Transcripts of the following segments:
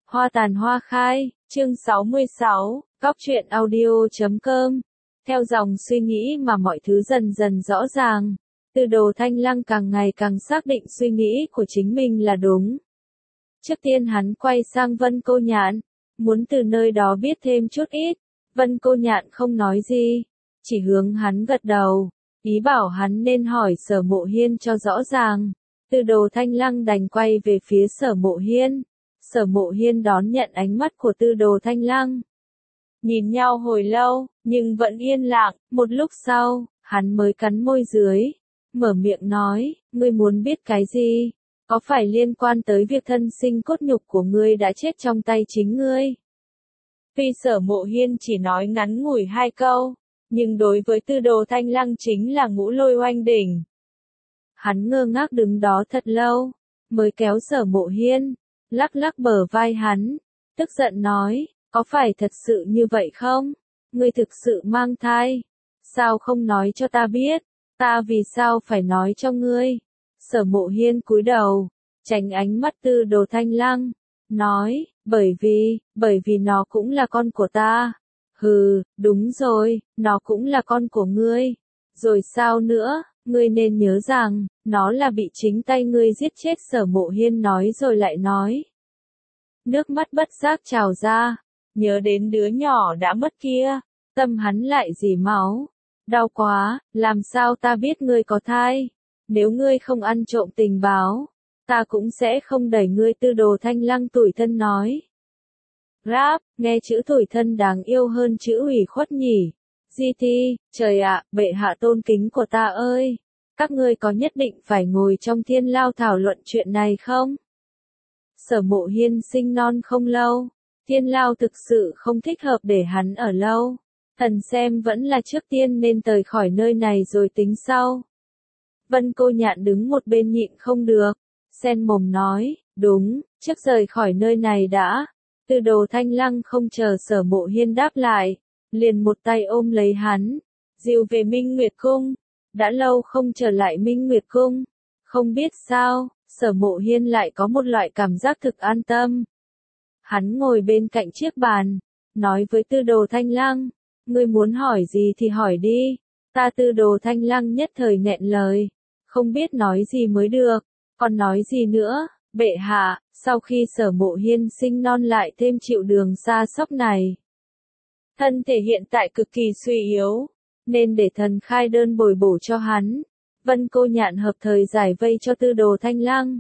Hoa tàn hoa khai, chương 66, Cóc truyện audio.com. Theo dòng suy nghĩ mà mọi thứ dần dần rõ ràng, Tư Đồ Thanh Lăng càng ngày càng xác định suy nghĩ của chính mình là đúng. Trước tiên hắn quay sang Vân Cô Nhạn, muốn từ nơi đó biết thêm chút ít. Vân Cô Nhạn không nói gì, chỉ hướng hắn gật đầu, ý bảo hắn nên hỏi Sở Mộ Hiên cho rõ ràng. Tư Đồ Thanh Lăng đành quay về phía Sở Mộ Hiên. Sở Mộ Hiên đón nhận ánh mắt của Tư Đồ Thanh Lăng. Nhìn nhau hồi lâu, nhưng vẫn yên lặng, một lúc sau, hắn mới cắn môi dưới, mở miệng nói, ngươi muốn biết cái gì? Có phải liên quan tới việc thân sinh cốt nhục của ngươi đã chết trong tay chính ngươi? Tuy Sở Mộ Hiên chỉ nói ngắn ngủi 2 câu, nhưng đối với Tư Đồ Thanh Lăng chính là ngũ lôi oanh đỉnh. Hắn ngơ ngác đứng đó thật lâu, mới kéo Sở Mộ Hiên, lắc lắc bờ vai hắn, tức giận nói, có phải thật sự như vậy không? Ngươi thực sự mang thai? Sao không nói cho ta biết? Ta vì sao phải nói cho ngươi? Sở Mộ Hiên cúi đầu, tránh ánh mắt Tư Đồ Thanh Lăng, nói, bởi vì nó cũng là con của ta. Hừ, đúng rồi, nó cũng là con của ngươi. Rồi sao nữa, ngươi nên nhớ rằng, nó là bị chính tay ngươi giết chết. Sở Mộ Hiên nói rồi lại nói. Nước mắt bất giác trào ra, nhớ đến đứa nhỏ đã mất kia, tâm hắn lại rỉ máu. Đau quá, làm sao ta biết ngươi có thai? Nếu ngươi không ăn trộm tình báo, ta cũng sẽ không đẩy ngươi. Tư Đồ Thanh Lăng tủi thân nói. Rap, nghe chữ tủi thân đáng yêu hơn chữ ủy khuất nhỉ. GT, trời ạ, bệ hạ tôn kính của ta ơi! Các ngươi có nhất định phải ngồi trong thiên lao thảo luận chuyện này không? Sở Mộ Hiên sinh non không lâu, thiên lao thực sự không thích hợp để hắn ở lâu. Thần xem vẫn là trước tiên nên rời khỏi nơi này rồi tính sau. Vân Cô Nhạn đứng một bên nhịn không được, xen mồm nói, đúng, trước rời khỏi nơi này đã. Tư Đồ Thanh Lăng không chờ Sở Mộ Hiên đáp lại, liền một tay ôm lấy hắn, dìu về Minh Nguyệt Cung. Đã lâu không trở lại Minh Nguyệt Cung, không biết sao, Sở Mộ Hiên lại có một loại cảm giác thực an tâm. Hắn ngồi bên cạnh chiếc bàn, nói với Tư Đồ Thanh Lăng, ngươi muốn hỏi gì thì hỏi đi. Ta Tư Đồ Thanh Lăng nhất thời nghẹn lời, không biết nói gì mới được, còn nói gì nữa, bệ hạ, sau khi Sở Mộ Hiên sinh non lại thêm chịu đường xa sóc này. Thân thể hiện tại cực kỳ suy yếu, nên để thần khai đơn bồi bổ cho hắn. Vân Cô Nhạn hợp thời giải vây cho Tư Đồ Thanh Lăng.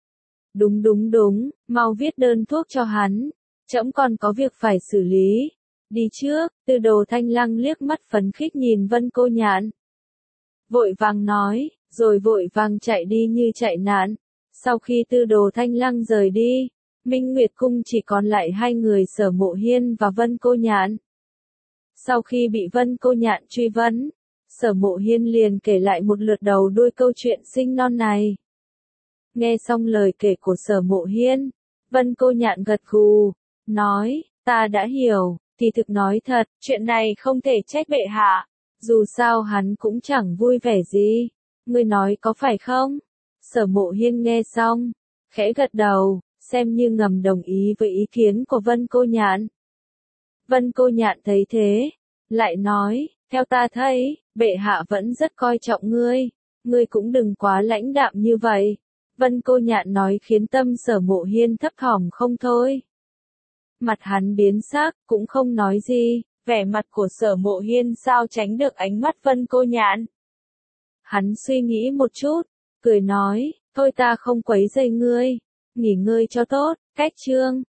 Đúng, mau viết đơn thuốc cho hắn, trẫm còn có việc phải xử lý. Đi trước. Tư Đồ Thanh Lăng liếc mắt phấn khích nhìn Vân Cô Nhạn. Vội vàng nói, rồi vội vàng chạy đi như chạy nạn. Sau khi Tư Đồ Thanh Lăng rời đi, Minh Nguyệt Cung chỉ còn lại 2 người, Sở Mộ Hiên và Vân Cô Nhạn. Sau khi bị Vân Cô Nhạn truy vấn, Sở Mộ Hiên liền kể lại một lượt đầu đuôi câu chuyện sinh non này. Nghe xong lời kể của Sở Mộ Hiên, Vân Cô Nhạn gật gù, nói, ta đã hiểu, thì thực nói thật, chuyện này không thể trách bệ hạ, dù sao hắn cũng chẳng vui vẻ gì, ngươi nói có phải không? Sở Mộ Hiên nghe xong, khẽ gật đầu, xem như ngầm đồng ý với ý kiến của Vân Cô Nhạn. Vân Cô Nhạn thấy thế, lại nói, theo ta thấy, bệ hạ vẫn rất coi trọng ngươi cũng đừng quá lãnh đạm như vậy. Vân Cô Nhạn nói khiến tâm Sở Mộ Hiên thấp thỏm không thôi. Mặt hắn biến sắc, cũng không nói gì, vẻ mặt của Sở Mộ Hiên sao tránh được ánh mắt Vân Cô Nhạn. Hắn suy nghĩ một chút, cười nói, thôi ta không quấy rầy ngươi, nghỉ ngơi cho tốt. Cách chương